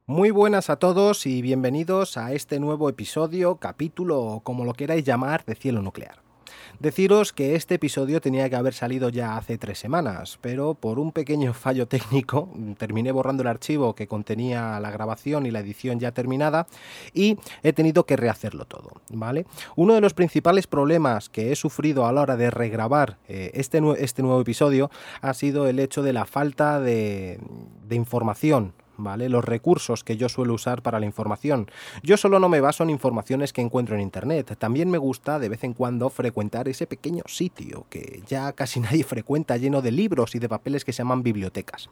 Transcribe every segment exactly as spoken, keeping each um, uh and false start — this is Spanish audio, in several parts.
Muy buenas a todos y bienvenidos a este nuevo episodio, capítulo o como lo queráis llamar, de Cielo Nuclear. Deciros que este episodio tenía que haber salido ya hace tres semanas, pero por un pequeño fallo técnico terminé borrando el archivo que contenía la grabación y la edición ya terminada y he tenido que rehacerlo todo, ¿vale? Uno de los principales problemas que he sufrido a la hora de regrabar eh, este, nu- este nuevo episodio ha sido el hecho de la falta de, de información, ¿vale? Los recursos que yo suelo usar para la información. Yo solo no me baso en informaciones que encuentro en internet. También me gusta de vez en cuando frecuentar ese pequeño sitio que ya casi nadie frecuenta, lleno de libros y de papeles que se llaman bibliotecas.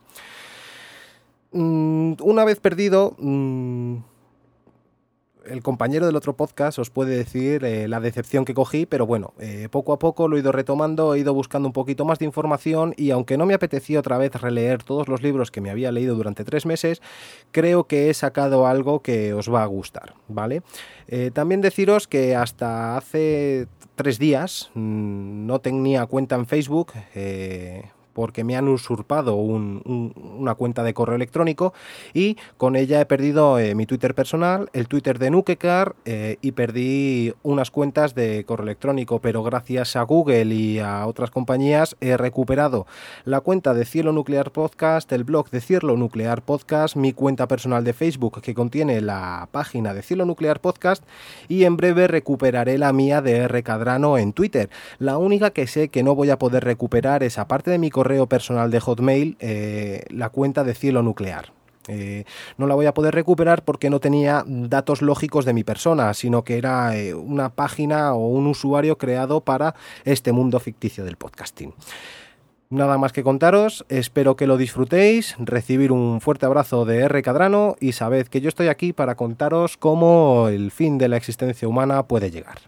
Mm, una vez perdido... Mm, el compañero del otro podcast os puede decir eh, la decepción que cogí, pero bueno, eh, poco a poco lo he ido retomando, he ido buscando un poquito más de información y aunque no me apetecía otra vez releer todos los libros que me había leído durante tres meses, creo que he sacado algo que os va a gustar, ¿vale? Eh, también deciros que hasta hace tres días mmm, no tenía cuenta en Facebook, eh, porque me han usurpado un, un, una cuenta de correo electrónico y con ella he perdido eh, mi Twitter personal, el Twitter de Nukecar eh, y perdí unas cuentas de correo electrónico, pero gracias a Google y a otras compañías he recuperado la cuenta de Cielo Nuclear Podcast, el blog de Cielo Nuclear Podcast, mi cuenta personal de Facebook que contiene la página de Cielo Nuclear Podcast y en breve recuperaré la mía de R. Cadrano en Twitter. La única que sé que no voy a poder recuperar es, aparte de mi correo correo personal de Hotmail, eh, la cuenta de Cielo Nuclear. Eh, no la voy a poder recuperar porque no tenía datos lógicos de mi persona, sino que era eh, una página o un usuario creado para este mundo ficticio del podcasting. Nada más que contaros, espero que lo disfrutéis, recibir un fuerte abrazo de R. Cadrano y sabed que yo estoy aquí para contaros cómo el fin de la existencia humana puede llegar.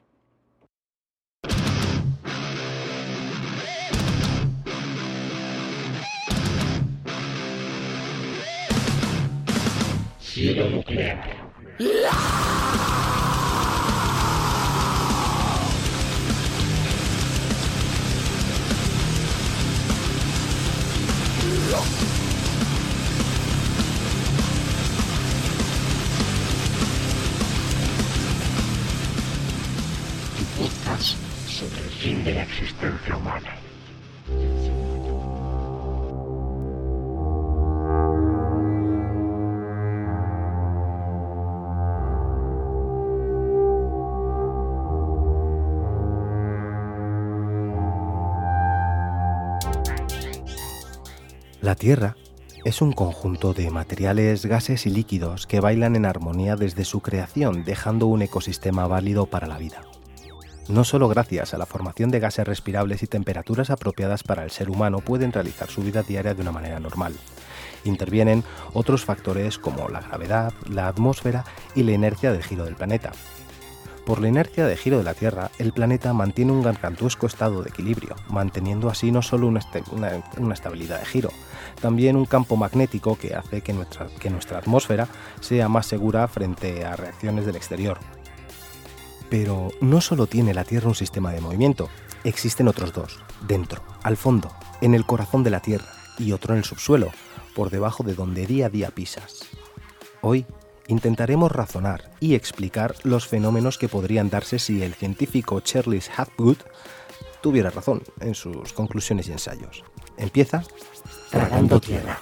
Cielo Nuclear. Tu podcast sobre el fin de la existencia humana. La Tierra es un conjunto de materiales, gases y líquidos que bailan en armonía desde su creación, dejando un ecosistema válido para la vida. No solo gracias a la formación de gases respirables y temperaturas apropiadas para el ser humano pueden realizar su vida diaria de una manera normal. Intervienen otros factores como la gravedad, la atmósfera y la inercia del giro del planeta. Por la inercia de giro de la Tierra, el planeta mantiene un gargantuesco estado de equilibrio, manteniendo así no solo una, est- una, una estabilidad de giro, también un campo magnético que hace que nuestra, que nuestra atmósfera sea más segura frente a reacciones del exterior. Pero no solo tiene la Tierra un sistema de movimiento, existen otros dos, dentro, al fondo, en el corazón de la Tierra, y otro en el subsuelo, por debajo de donde día a día pisas. Hoy intentaremos razonar y explicar los fenómenos que podrían darse si el científico Charles Hapgood tuviera razón en sus conclusiones y ensayos. Empieza Tragando Tierra.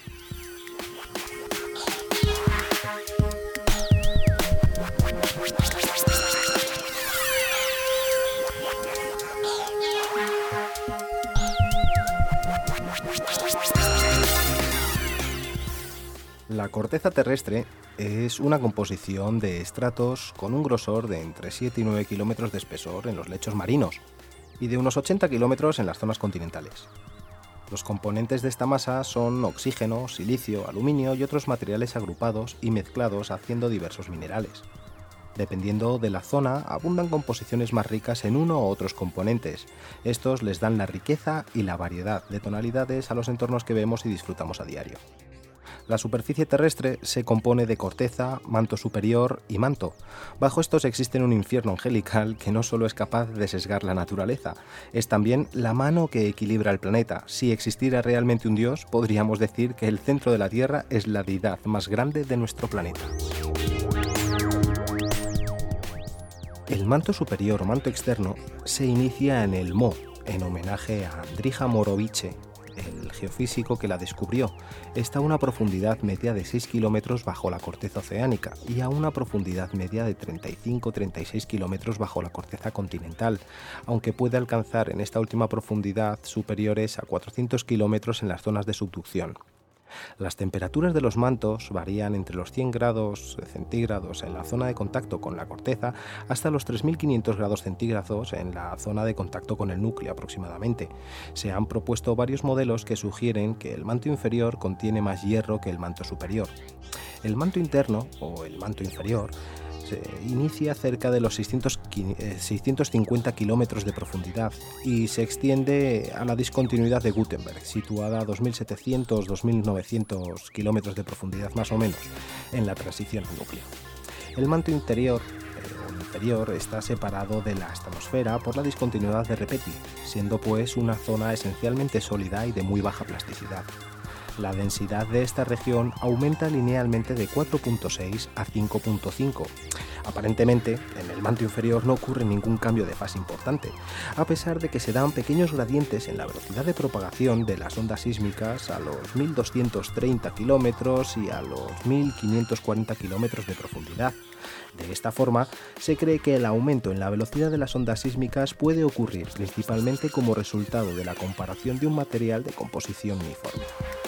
La corteza terrestre es una composición de estratos con un grosor de entre siete y nueve kilómetros de espesor en los lechos marinos y de unos ochenta kilómetros en las zonas continentales. Los componentes de esta masa son oxígeno, silicio, aluminio y otros materiales agrupados y mezclados haciendo diversos minerales. Dependiendo de la zona, abundan composiciones más ricas en uno u otros componentes. Estos les dan la riqueza y la variedad de tonalidades a los entornos que vemos y disfrutamos a diario. La superficie terrestre se compone de corteza, manto superior y manto. Bajo estos existe un infierno angelical que no solo es capaz de sesgar la naturaleza, es también la mano que equilibra el planeta. Si existiera realmente un dios, podríamos decir que el centro de la Tierra es la deidad más grande de nuestro planeta. El manto superior o manto externo se inicia en el Mo, en homenaje a Andrija Morovice, el geofísico que la descubrió. Está a una profundidad media de seis kilómetros bajo la corteza oceánica y a una profundidad media de treinta y cinco a treinta y seis kilómetros bajo la corteza continental, aunque puede alcanzar en esta última profundidad superiores a cuatrocientos kilómetros en las zonas de subducción. Las temperaturas de los mantos varían entre los cien grados centígrados en la zona de contacto con la corteza hasta los tres mil quinientos grados centígrados en la zona de contacto con el núcleo aproximadamente. Se han propuesto varios modelos que sugieren que el manto inferior contiene más hierro que el manto superior. El manto interno, o el manto inferior, se inicia cerca de los seiscientos cincuenta kilómetros de profundidad y se extiende a la discontinuidad de Gutenberg, situada a dos mil setecientos a dos mil novecientos kilómetros de profundidad más o menos, en la transición al núcleo. El manto interior o inferior está separado de la estratosfera por la discontinuidad de Repeti, siendo pues una zona esencialmente sólida y de muy baja plasticidad. La densidad de esta región aumenta linealmente de cuatro punto seis a cinco punto cinco. Aparentemente, en el manto inferior no ocurre ningún cambio de fase importante, a pesar de que se dan pequeños gradientes en la velocidad de propagación de las ondas sísmicas a los mil doscientos treinta kilómetros y a los mil quinientos cuarenta kilómetros de profundidad. De esta forma, se cree que el aumento en la velocidad de las ondas sísmicas puede ocurrir principalmente como resultado de la comparación de un material de composición uniforme.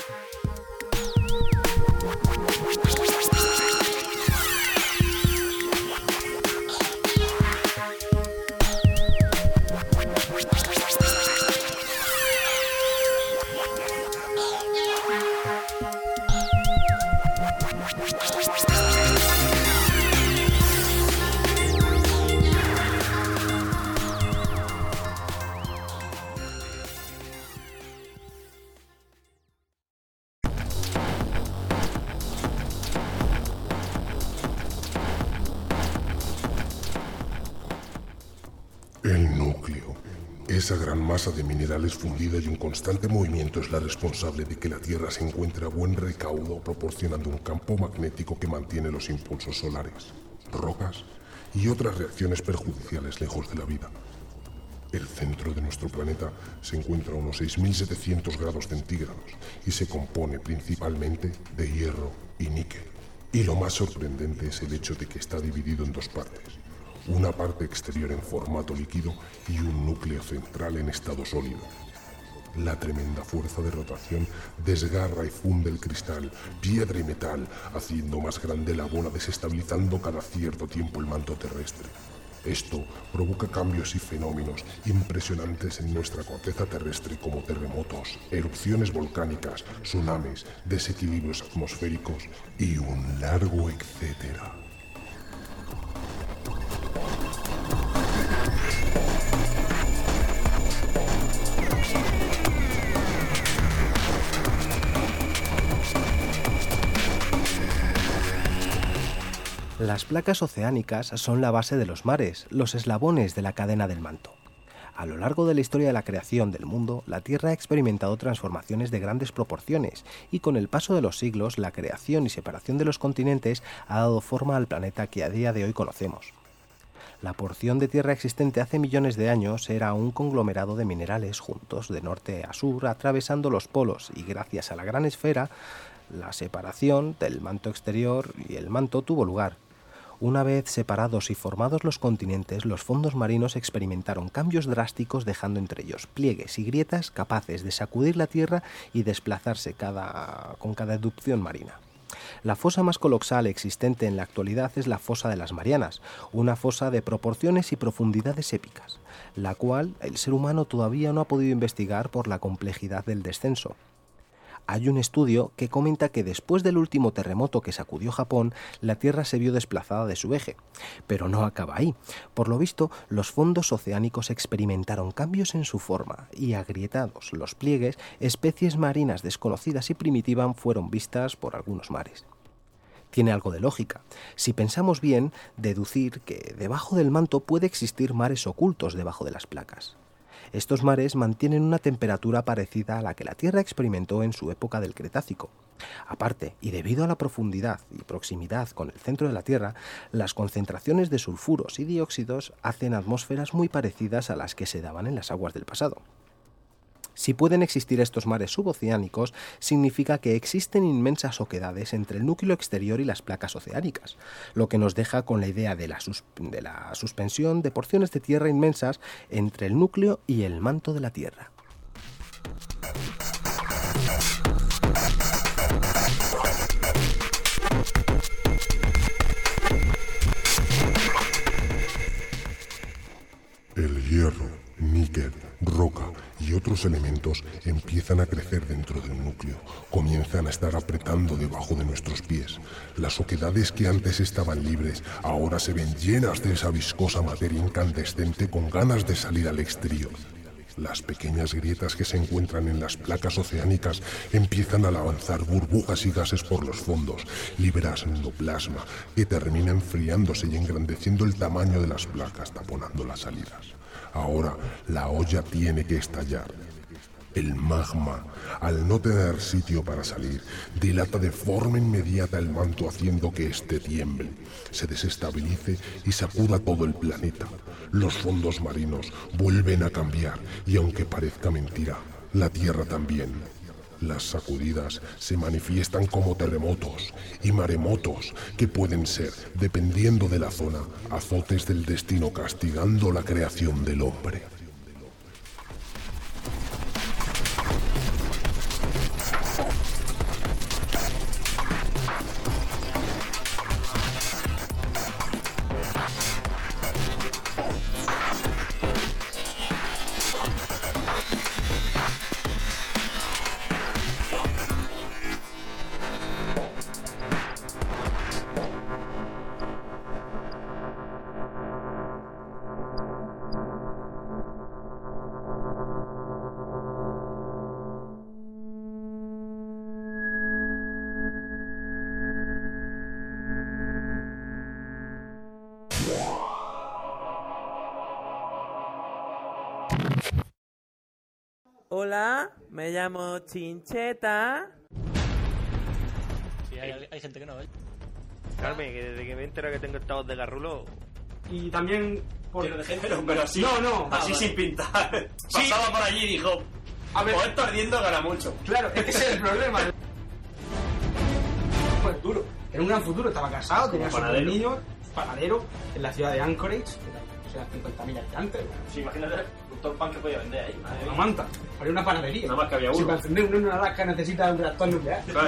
El núcleo. Esa gran masa de minerales fundida y un constante movimiento es la responsable de que la Tierra se encuentre a buen recaudo, proporcionando un campo magnético que mantiene los impulsos solares, rocas y otras reacciones perjudiciales lejos de la vida. El centro de nuestro planeta se encuentra a unos seis mil setecientos grados centígrados y se compone principalmente de hierro y níquel. Y lo más sorprendente es el hecho de que está dividido en dos partes. Una parte exterior en formato líquido y un núcleo central en estado sólido. La tremenda fuerza de rotación desgarra y funde el cristal, piedra y metal, haciendo más grande la bola, desestabilizando cada cierto tiempo el manto terrestre. Esto provoca cambios y fenómenos impresionantes en nuestra corteza terrestre como terremotos, erupciones volcánicas, tsunamis, desequilibrios atmosféricos y un largo etcétera. Las placas oceánicas son la base de los mares, los eslabones de la cadena del manto. A lo largo de la historia de la creación del mundo, la Tierra ha experimentado transformaciones de grandes proporciones y con el paso de los siglos, la creación y separación de los continentes ha dado forma al planeta que a día de hoy conocemos. La porción de tierra existente hace millones de años era un conglomerado de minerales juntos de norte a sur, atravesando los polos, y gracias a la gran esfera, la separación del manto exterior y el manto tuvo lugar. Una vez separados y formados los continentes, los fondos marinos experimentaron cambios drásticos, dejando entre ellos pliegues y grietas capaces de sacudir la Tierra y desplazarse cada, con cada erupción marina. La fosa más colosal existente en la actualidad es la fosa de las Marianas, una fosa de proporciones y profundidades épicas, la cual el ser humano todavía no ha podido investigar por la complejidad del descenso. Hay un estudio que comenta que después del último terremoto que sacudió Japón, la Tierra se vio desplazada de su eje. Pero no acaba ahí. Por lo visto, los fondos oceánicos experimentaron cambios en su forma y, agrietados los pliegues, especies marinas desconocidas y primitivas fueron vistas por algunos mares. Tiene algo de lógica. Si pensamos bien, deducir que debajo del manto puede existir mares ocultos debajo de las placas. Estos mares mantienen una temperatura parecida a la que la Tierra experimentó en su época del Cretácico. Aparte, y debido a la profundidad y proximidad con el centro de la Tierra, las concentraciones de sulfuros y dióxidos hacen atmósferas muy parecidas a las que se daban en las aguas del pasado. Si pueden existir estos mares suboceánicos, significa que existen inmensas oquedades entre el núcleo exterior y las placas oceánicas, lo que nos deja con la idea de la, sus- de la suspensión de porciones de tierra inmensas entre el núcleo y el manto de la Tierra. El hierro, níquel, roca y otros elementos empiezan a crecer dentro del núcleo, comienzan a estar apretando debajo de nuestros pies. Las oquedades que antes estaban libres ahora se ven llenas de esa viscosa materia incandescente con ganas de salir al exterior. Las pequeñas grietas que se encuentran en las placas oceánicas empiezan a lanzar burbujas y gases por los fondos, liberando plasma que termina enfriándose y engrandeciendo el tamaño de las placas, taponando las salidas. Ahora la olla tiene que estallar. El magma, al no tener sitio para salir, dilata de forma inmediata el manto haciendo que éste tiemble, se desestabilice y sacuda todo el planeta. Los fondos marinos vuelven a cambiar y aunque parezca mentira, la Tierra también. Las sacudidas se manifiestan como terremotos y maremotos que pueden ser, dependiendo de la zona, azotes del destino castigando la creación del hombre. Hola, me llamo Chincheta. Sí, hay, hay gente que no, ¿eh? Carmen, que desde que me entero que tengo estados de garrulo. Y también por... Pero de género, pero así. No, no. Así Ah, sin pintar. Sí. Pasaba por allí y dijo: A ver, pues esto ardiendo gana mucho. claro, es que ese es el problema. Pues duro. Era un gran futuro, estaba casado, tenía sus dos panadero. niños, panadero, en la ciudad de Anchorage, o sea, cincuenta mil habitantes. Sí, imagínate todo el pan que podía vender ahí. Madre Una mía. manta, haría una panadería. Nada más que había Si uno. para encender uno en Alaska necesita un reactor nuclear. Claro.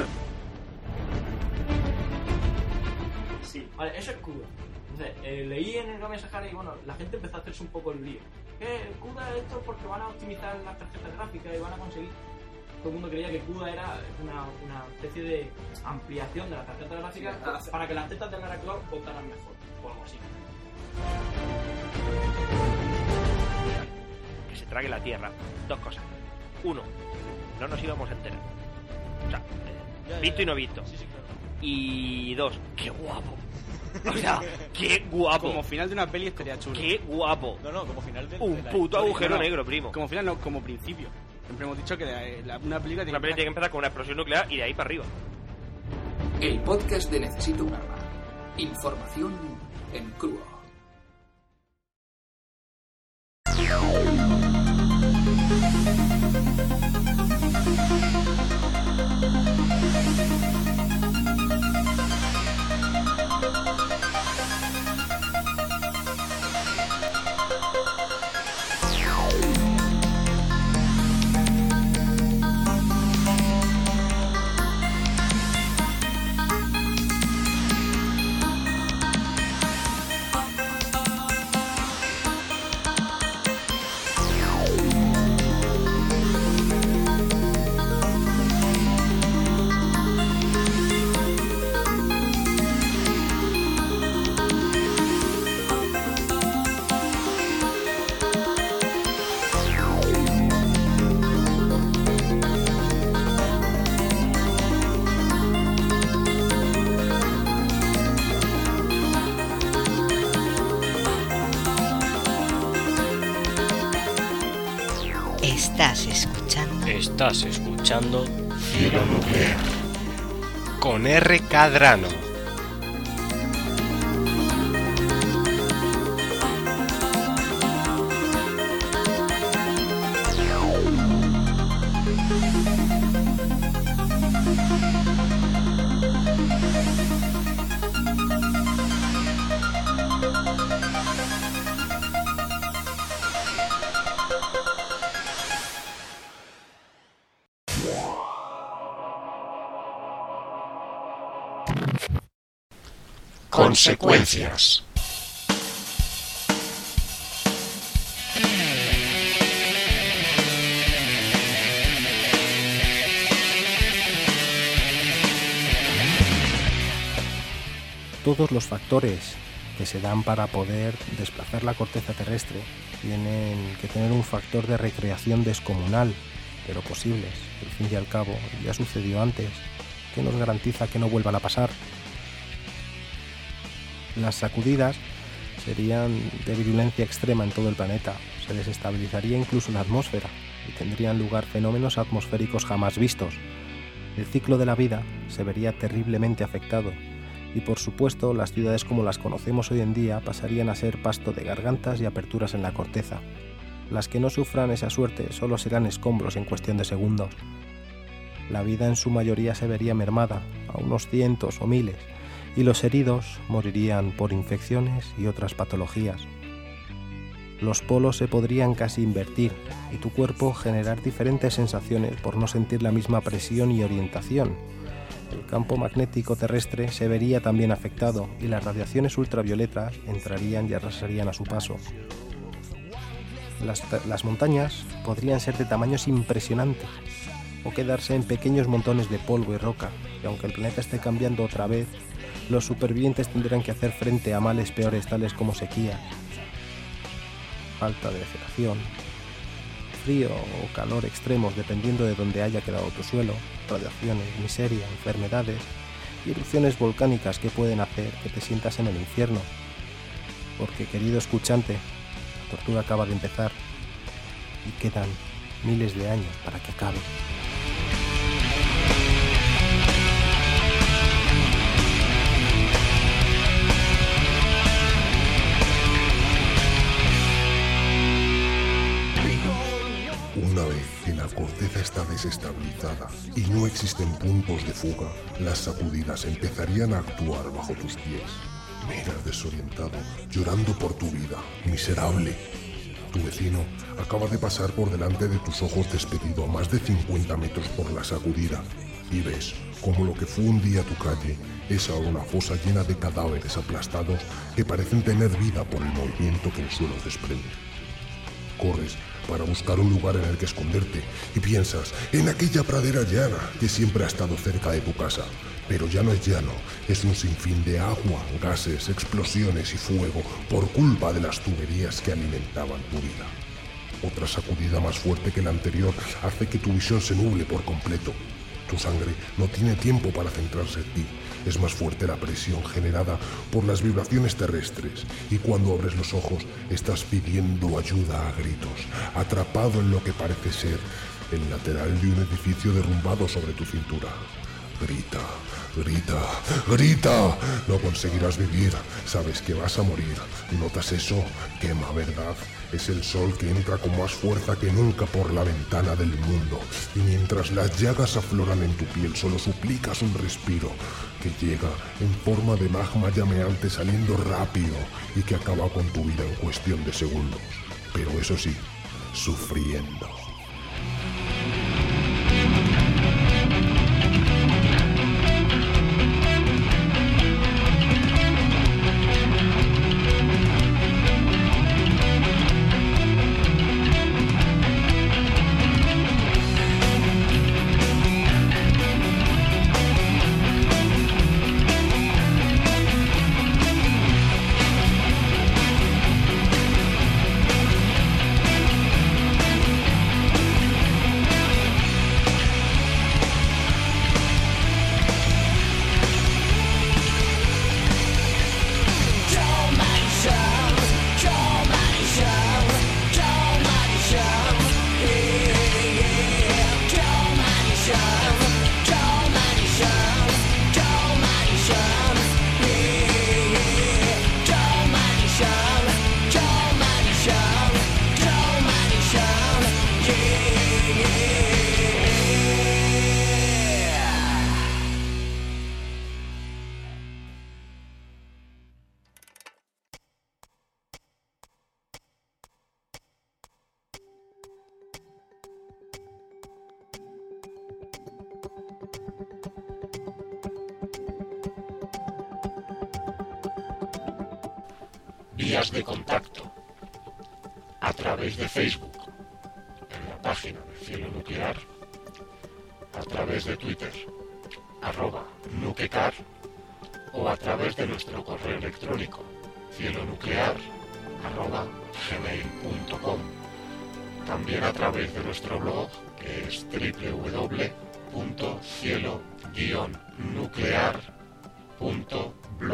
Sí. Vale, eso es CUDA. Entonces, eh, leí en el Game Sahara y bueno, la gente empezó a hacerse un poco el lío. ¿Qué? CUDA es esto porque van a optimizar las tarjetas gráficas y van a conseguir. Todo el mundo creía que CUDA era una, una especie de ampliación de la tarjeta gráfica Sí, para, hace- para que las tetas de Lara Croft votaran mejor o algo así. Que se trague la tierra. Dos cosas. Uno, no nos íbamos a enterar. O sea, eh, Ya, ya, visto ya. y no visto. Sí, sí, claro. Y dos, qué guapo. O sea, qué guapo. Como final de una peli estaría chulo. Qué guapo. No, no, como final de. Un de la puto historia. agujero no, no. negro, primo. Como final, no, como principio. Siempre hemos dicho que la- la- una película tiene Una peli tiene que empezar con una explosión nuclear y de ahí para arriba. El podcast de Necesito un arma. Información en crudo. Estás escuchando Cielo Nuclear con R. Cadrano. Consecuencias. Todos los factores que se dan para poder desplazar la corteza terrestre tienen que tener un factor de recreación descomunal, pero posibles. Al fin y al cabo, ya sucedió antes. ¿Qué nos garantiza que no vuelvan a pasar? Las sacudidas serían de virulencia extrema en todo el planeta, se desestabilizaría incluso la atmósfera y tendrían lugar fenómenos atmosféricos jamás vistos. El ciclo de la vida se vería terriblemente afectado y, por supuesto, las ciudades como las conocemos hoy en día pasarían a ser pasto de gargantas y aperturas en la corteza. Las que no sufran esa suerte solo serán escombros en cuestión de segundos. La vida en su mayoría se vería mermada a unos cientos o miles, y los heridos morirían por infecciones y otras patologías. Los polos se podrían casi invertir y tu cuerpo generar diferentes sensaciones por no sentir la misma presión y orientación. El campo magnético terrestre se vería también afectado y las radiaciones ultravioletas entrarían y arrasarían a su paso. Las, las montañas podrían ser de tamaños impresionantes o quedarse en pequeños montones de polvo y roca, y aunque el planeta esté cambiando otra vez, los supervivientes tendrán que hacer frente a males peores tales como sequía, falta de vegetación, frío o calor extremos dependiendo de donde haya quedado tu suelo, radiaciones, miseria, enfermedades y erupciones volcánicas que pueden hacer que te sientas en el infierno. Porque, querido escuchante, la tortura acaba de empezar y quedan miles de años para que acabe. Una vez que la corteza está desestabilizada y no existen puntos de fuga, las sacudidas empezarían a actuar bajo tus pies. Miras desorientado, llorando por tu vida, miserable. Tu vecino acaba de pasar por delante de tus ojos despedido a más de cincuenta metros por la sacudida y ves como lo que fue un día tu calle es ahora una fosa llena de cadáveres aplastados que parecen tener vida por el movimiento que el suelo desprende. Corres para buscar un lugar en el que esconderte y piensas en aquella pradera llana que siempre ha estado cerca de tu casa, pero ya no es llano, es un sinfín de agua, gases, explosiones y fuego por culpa de las tuberías que alimentaban tu vida. Otra sacudida más fuerte que la anterior hace que tu visión se nuble por completo. Tu sangre no tiene tiempo para centrarse en ti. Es más fuerte la presión generada por las vibraciones terrestres y cuando abres los ojos estás pidiendo ayuda a gritos, atrapado en lo que parece ser el lateral de un edificio derrumbado sobre tu cintura. Grita, grita, grita. No conseguirás vivir. Sabes que vas a morir. ¿Notas eso? Quema, ¿verdad? Es el sol que entra con más fuerza que nunca por la ventana del mundo. Y mientras las llagas afloran en tu piel, solo suplicas un respiro que llega en forma de magma llameante saliendo rápido y que acaba con tu vida en cuestión de segundos. Pero eso sí, sufriendo. Vías de contacto. A través de Facebook, en la página de Cielo Nuclear. A través de Twitter, arroba nuquecar. O a través de nuestro correo electrónico, cielonuclear arroba gmail punto com. También a través de nuestro blog, que es doble u doble u doble u punto cielo guion nuclear punto blogspot punto com.